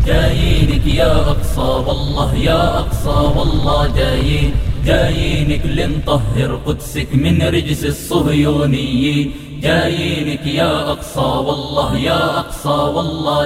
جايينك يا أقصى والله يا أقصى والله جايينك لنطهر قدسك من رجس الصهيونيين. جايينك يا أقصى والله يا أقصى والله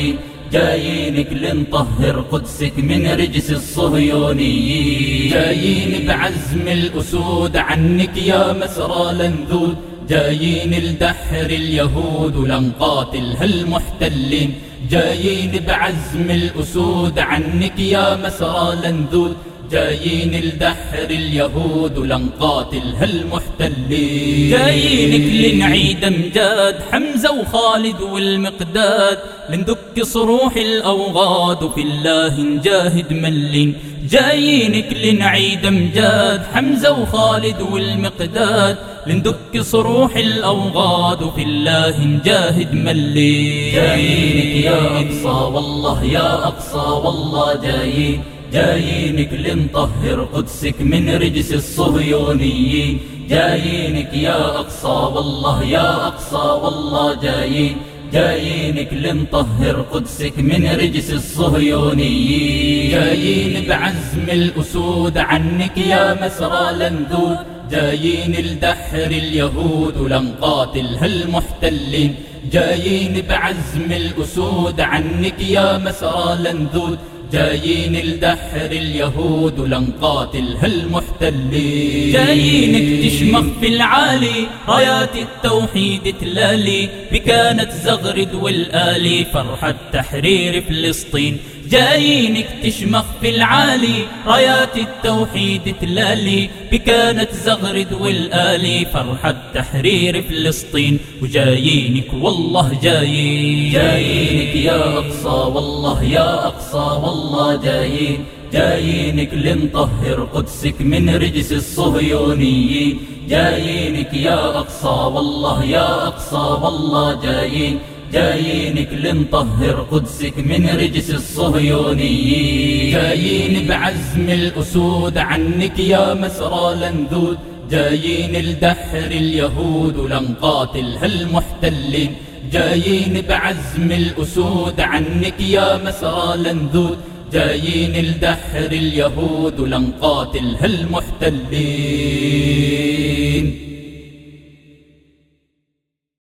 جايينك لنطهر قدسك من رجس الصهيونيين. جايين بعزم الأسود عنك يا مسرى لنذود، جايين لدحر اليهود ولنقاتل هالمحتلين. جايين بعزم الأسود عنك يا مسرى لنذود، جايين لدحر اليهود ولنقاتل هالمحتلين. جايينك لنعيد امجاد حمزة وخالد والمقداد، لندك صروح الأوغاد وفي الله نجاهد ملين. جايينك لنعيد امجاد حمزة وخالد والمقداد، لندك صروح الأوغاد وفي الله نجاهد ملين. جايينك يا أقصى والله يا أقصى والله جايينك لنطهر قدسك من رجس الصهيونيين. جايينك يا أقصى والله يا أقصى والله جايينك لنطهر قدسك من رجس الصهيونيين. جايين بعزم الأسود عنك يا مسرى لنذود، جايين لدحر اليهود ولنقاتل هالمحتلين. جايين بعزم الأسود عنك يا مسرى لنذود، جايين لدحر اليهود ولنقاتل هالمحتلين. جايينك تشمخ في العالي رايات التوحيد تلالي، بكانت زغرد والآلي فرحة تحرير فلسطين. جايينك تشمخ في العالي رايات التوحيد تلالي، بكانت زغرد والآلي فرحة تحرير فلسطين. وجايينك والله جايينك يا أقصى والله يا أقصى والله جايينك لنطهر قدسك من رجس الصهيونيين. جايينك يا أقصى والله يا أقصى والله جايينك لنطهر قدسك من رجس الصهيونيين. جايين بعزم الأسود عنك يا مسرى لنذود، جايين لدحر اليهود ولنقاتل هالمحتلين. جايين بعزم الأسود عنك يا مسرى لنذود، جايين لدحر اليهود ولنقاتل هالمحتلين.